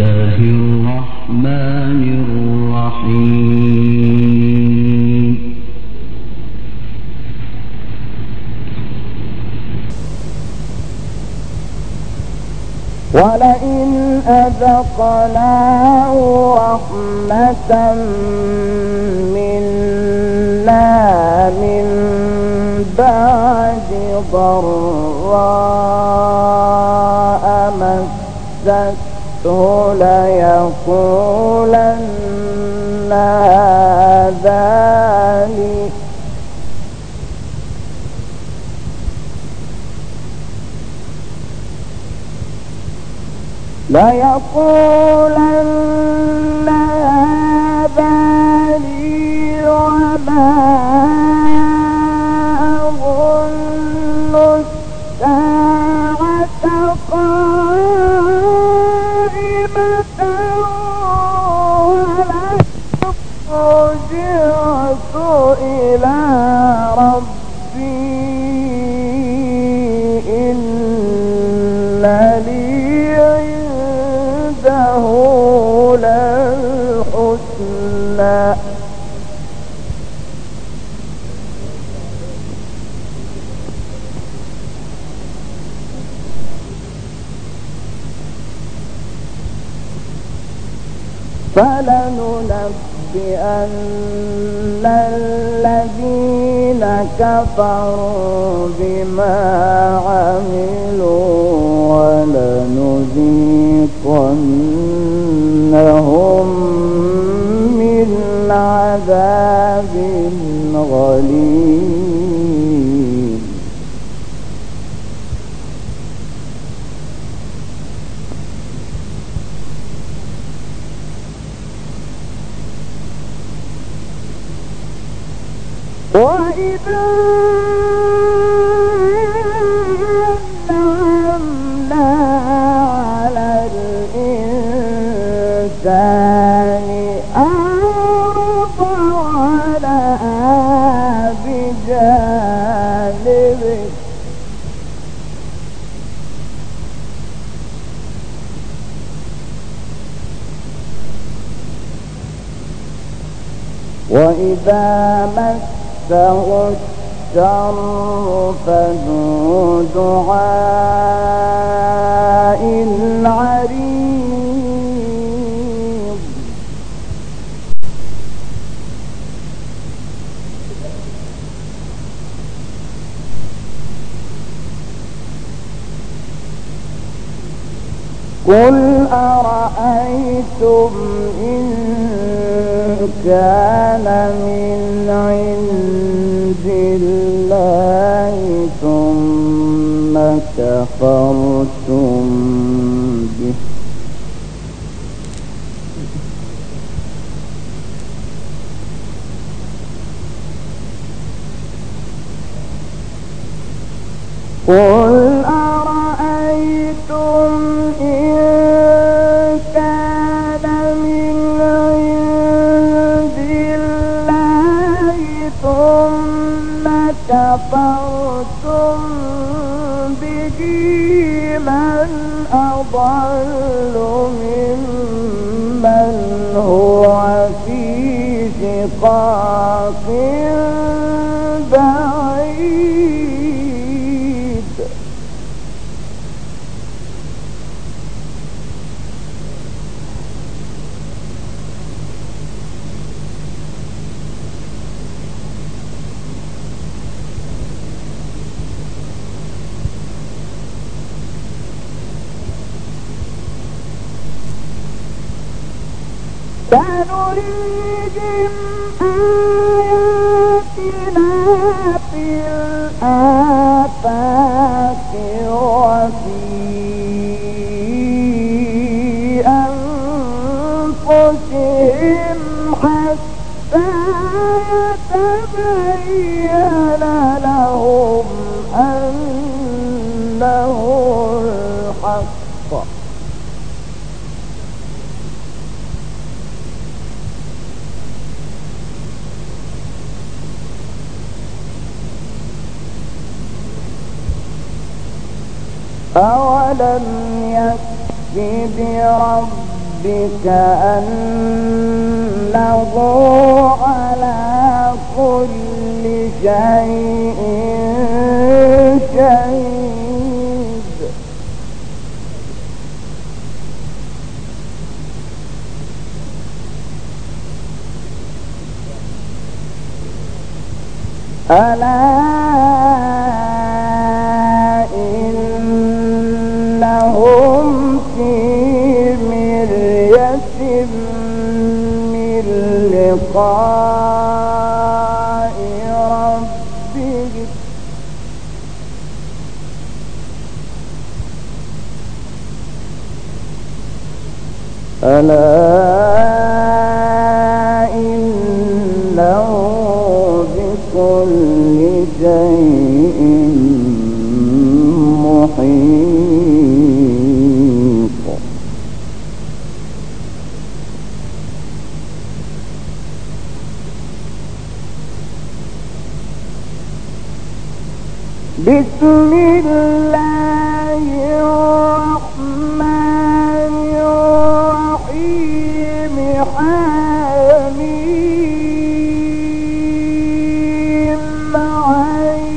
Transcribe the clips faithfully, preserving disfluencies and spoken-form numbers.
الله الرحمن الرحيم ولئن أذقناه رحمة منا من بعد ضراء مسته ليقولن هذا لي ليقولن هذا لي وما أظن الساعة قائمة ولئن رجعت إلى ربي إن لي للحسنى فلننبئن الذين كفروا بما عملوا ولنذيقنهم من عذاب غليظ وإذا أنعمنا على الإنسان أعرض ونأى بجانبه وإذا مسه الشر فذو دعاء عريض قل أرأيتم إن كان من عند الله ثم كفرتم به قل أرأيتم إن كان من عند الله ثم كفرتم به من أضل ممن هو في شقاق بعيد سنريهم آياتنا في الآفاق وفي أنفسهم حتى يتبين لهم أنه الحق أولم يكف بربك كأنه على كل شيء شهيد ألا إنهم في مرية من لقاء ربهم ألا إنه بكل شيء محيط بسم الله الرحمن الرحيم حميم عين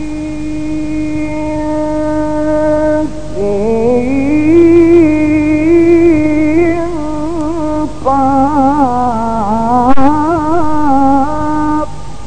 سين قاف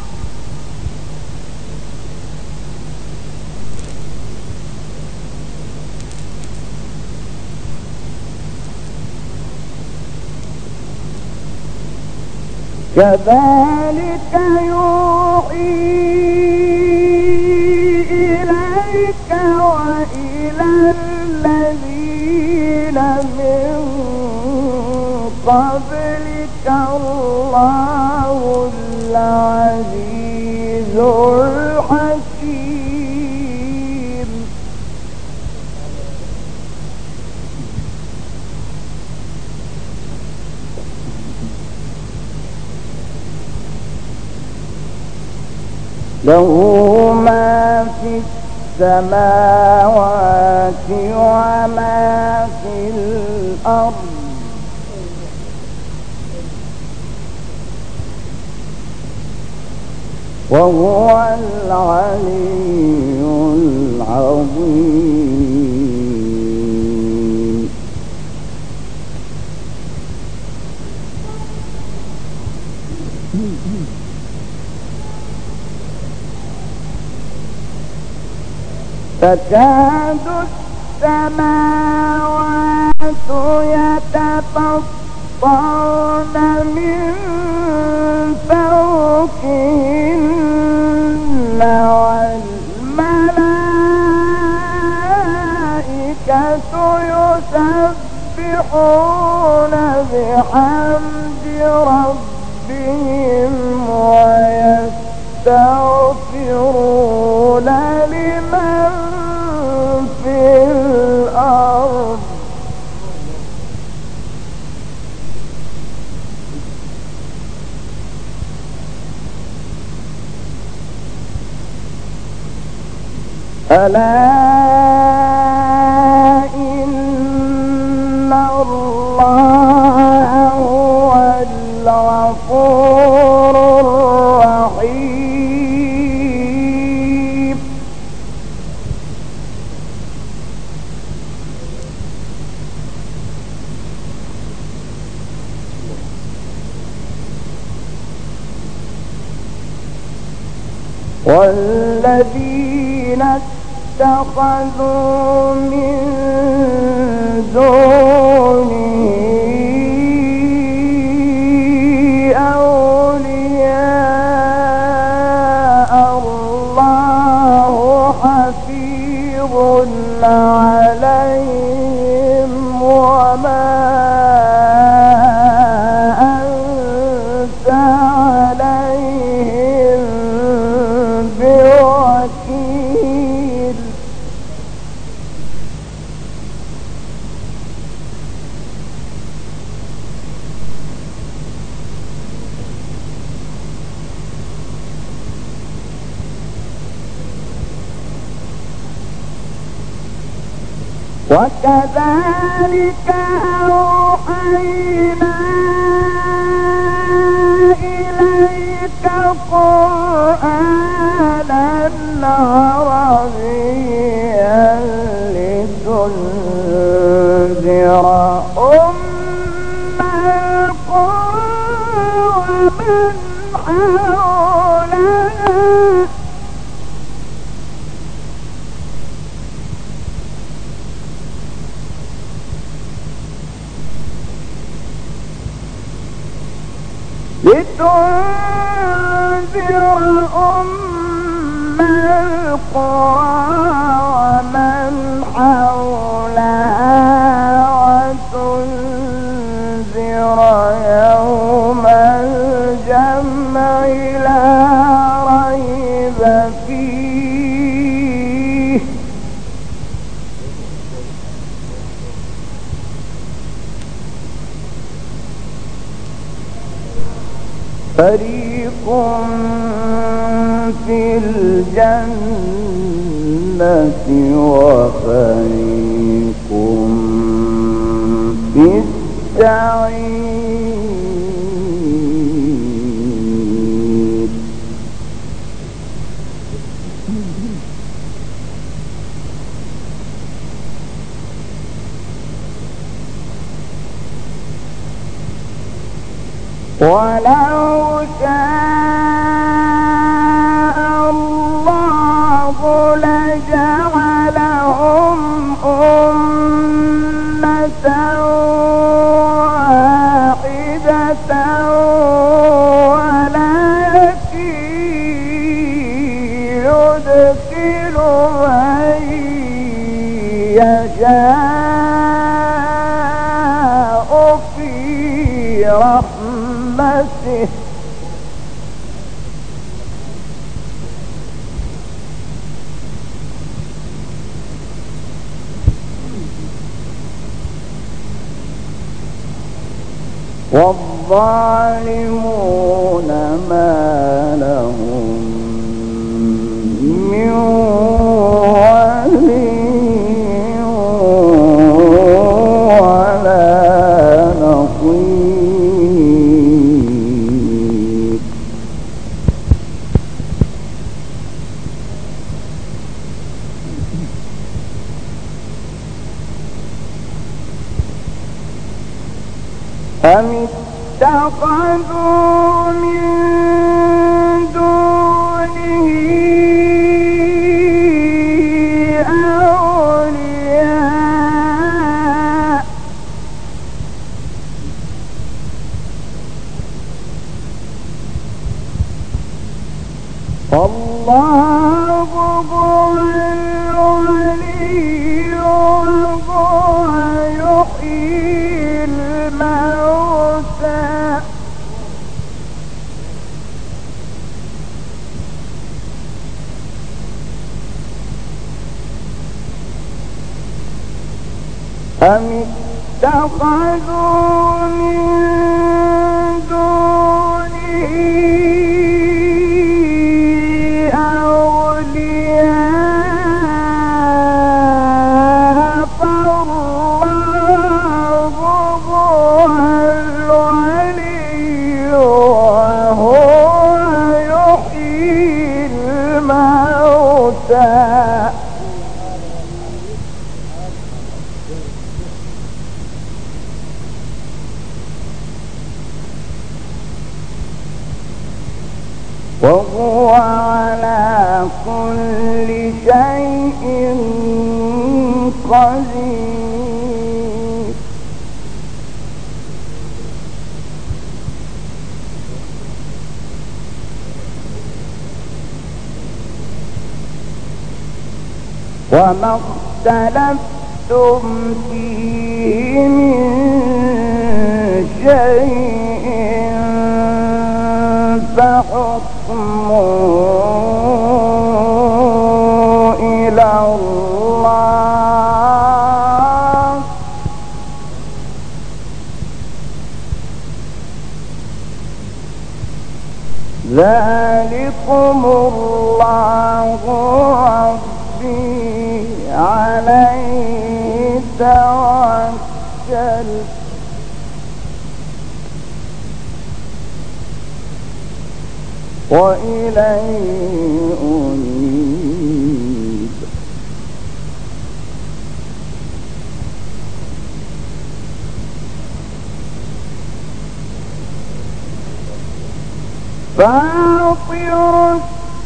كذلك يوحي إليك وإلى الذين من قبلك الله العزيز الحكيم له ما في السماوات وما في الأرض وهو العلي العظيم تكاد السماوات يتفطرن من فوقهن والملائكة يسبحون بحمد ربهم ويستغفرون لمن في الأرض ألا إن الله هو الغفور الرحيم والذين اتخذوا من دونه أولياء الله حفيظ عليهم وما أنت عليهم بوكيل وكذلك أوحينا إليك قرآنا عربيا لتنذر أم القرى ومن حولها لتنذر أم القرى ومن حولها وتنذر يوم الجمع لا ريب فيه فريق في الجنة وفريق في السعير ولو شاء الله لجعلهم أمة واحدة ولكن يدخل من يشاء في رحمته والظالمون ما لهم من ولي ولا نصير أم اتخذوا من دونه أولياء الله هو الولي وهو يحيي الموتى أم اتخذوا من دونه أولياء فالله هو الولي وهو يحيي الموتى وهو على كل شيء قدير وما اختلفتم فيه من شيء فحكمه إلى الله ذلكم الله ربي عليه توكل وإليه أنيب فاطر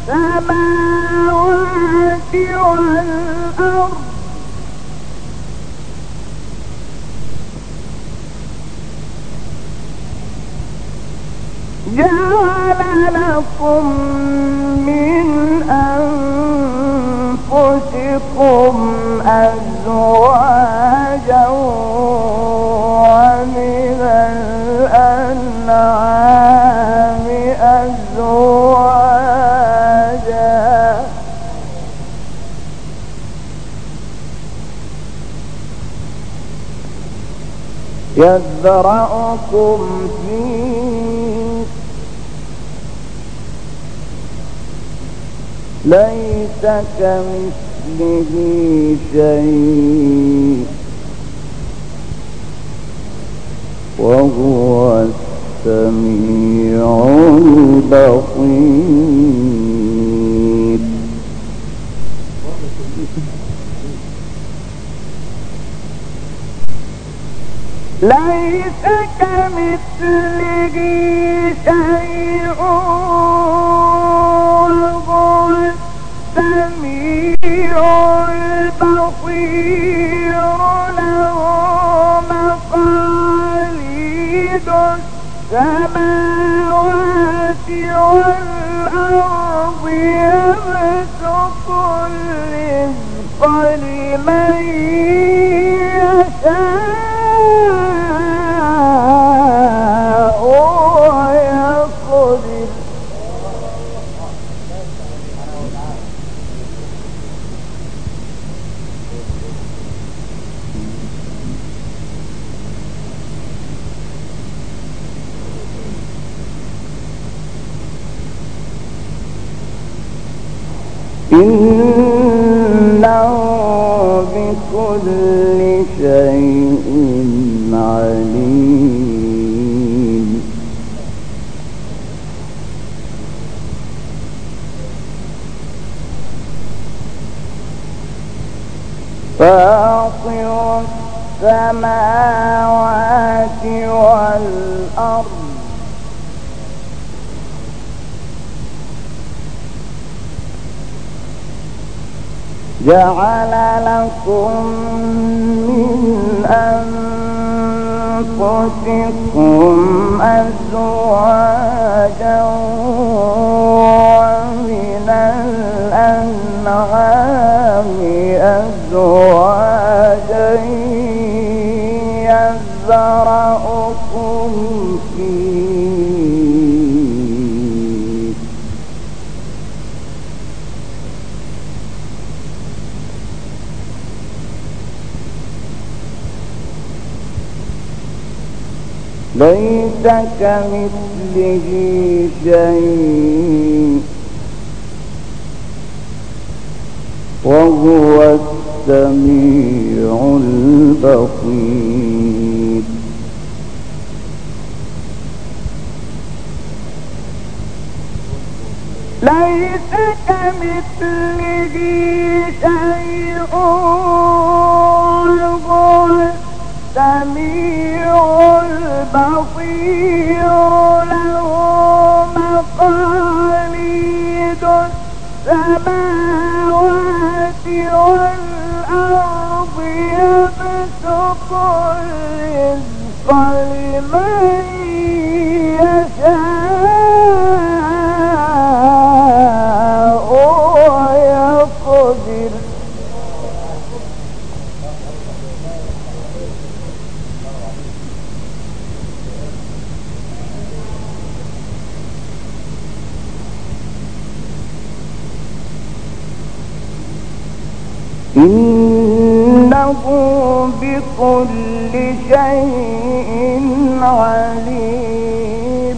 السماوات والأرض جعل لكم من أنفسكم أزواجا ومن الأنعام أزواجا يذرأكم فيه ليس كمثله شيء وهو السميع البصير ليس كمثله شيء وهو السميع البصير له مقاليد السماوات والأرض يبسط الرزق لمن يشاء إنه بكل شيء عليم فاطر السماوات والأرض جعل لكم من أنفسكم أزواجا ومن الأنعام أزواجا يذرأكم فيه ليس كمثله شيء وهو السميع البصير ليس كمثله شيء وهو السميع البصير له مقاليد السماوات والأرض يبسط الرزق لمن يشاء ويقدر إنه بكل شيء عليم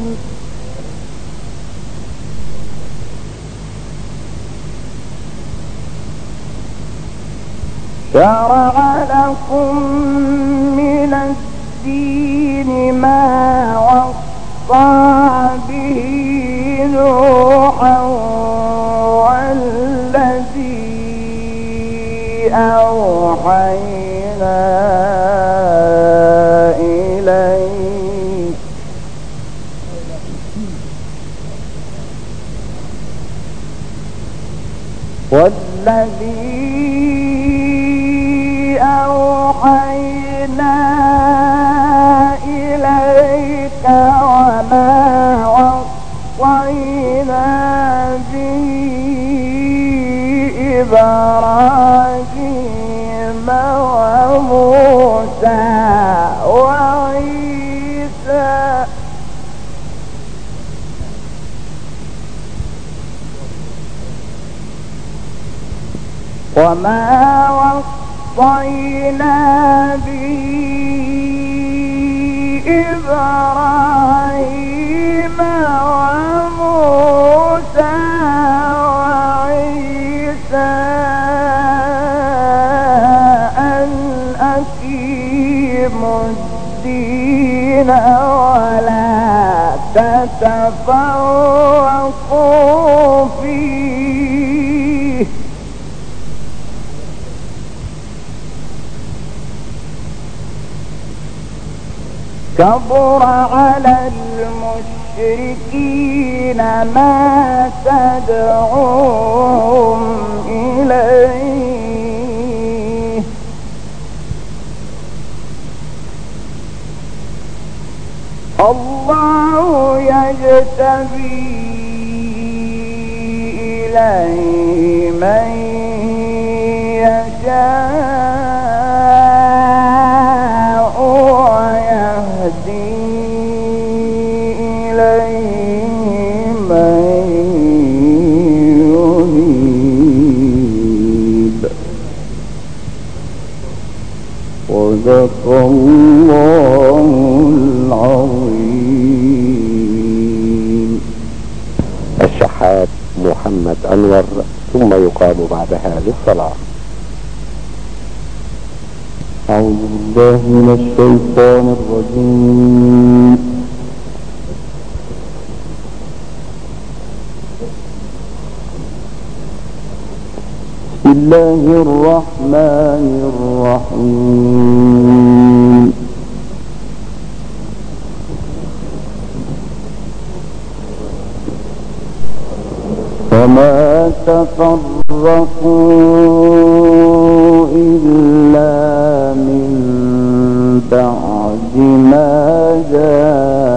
شرع لكم من الدين ما وصى به نوحا والذي أوحينا إليك والذي أوحينا إليك وما وصينا به إبراهيم وموسى وعيسى وما وصينا به إبراهيم وموسى وعيسى أن أقيموا الدين ولا تتفرقوا فيه كبر على المشركين ما تدعوهم إليه الله يجتبي إليه من يشاء ويهدي إليه من ينيب صدق الله العظيم. الشحات محمد أنور، ثم يقام بعدها للصلاة. أعوذ بالله من الشيطان الرجيم. بسم الله الرحمن الرحيم. فما تفرقوا إلا من بعد ما جاء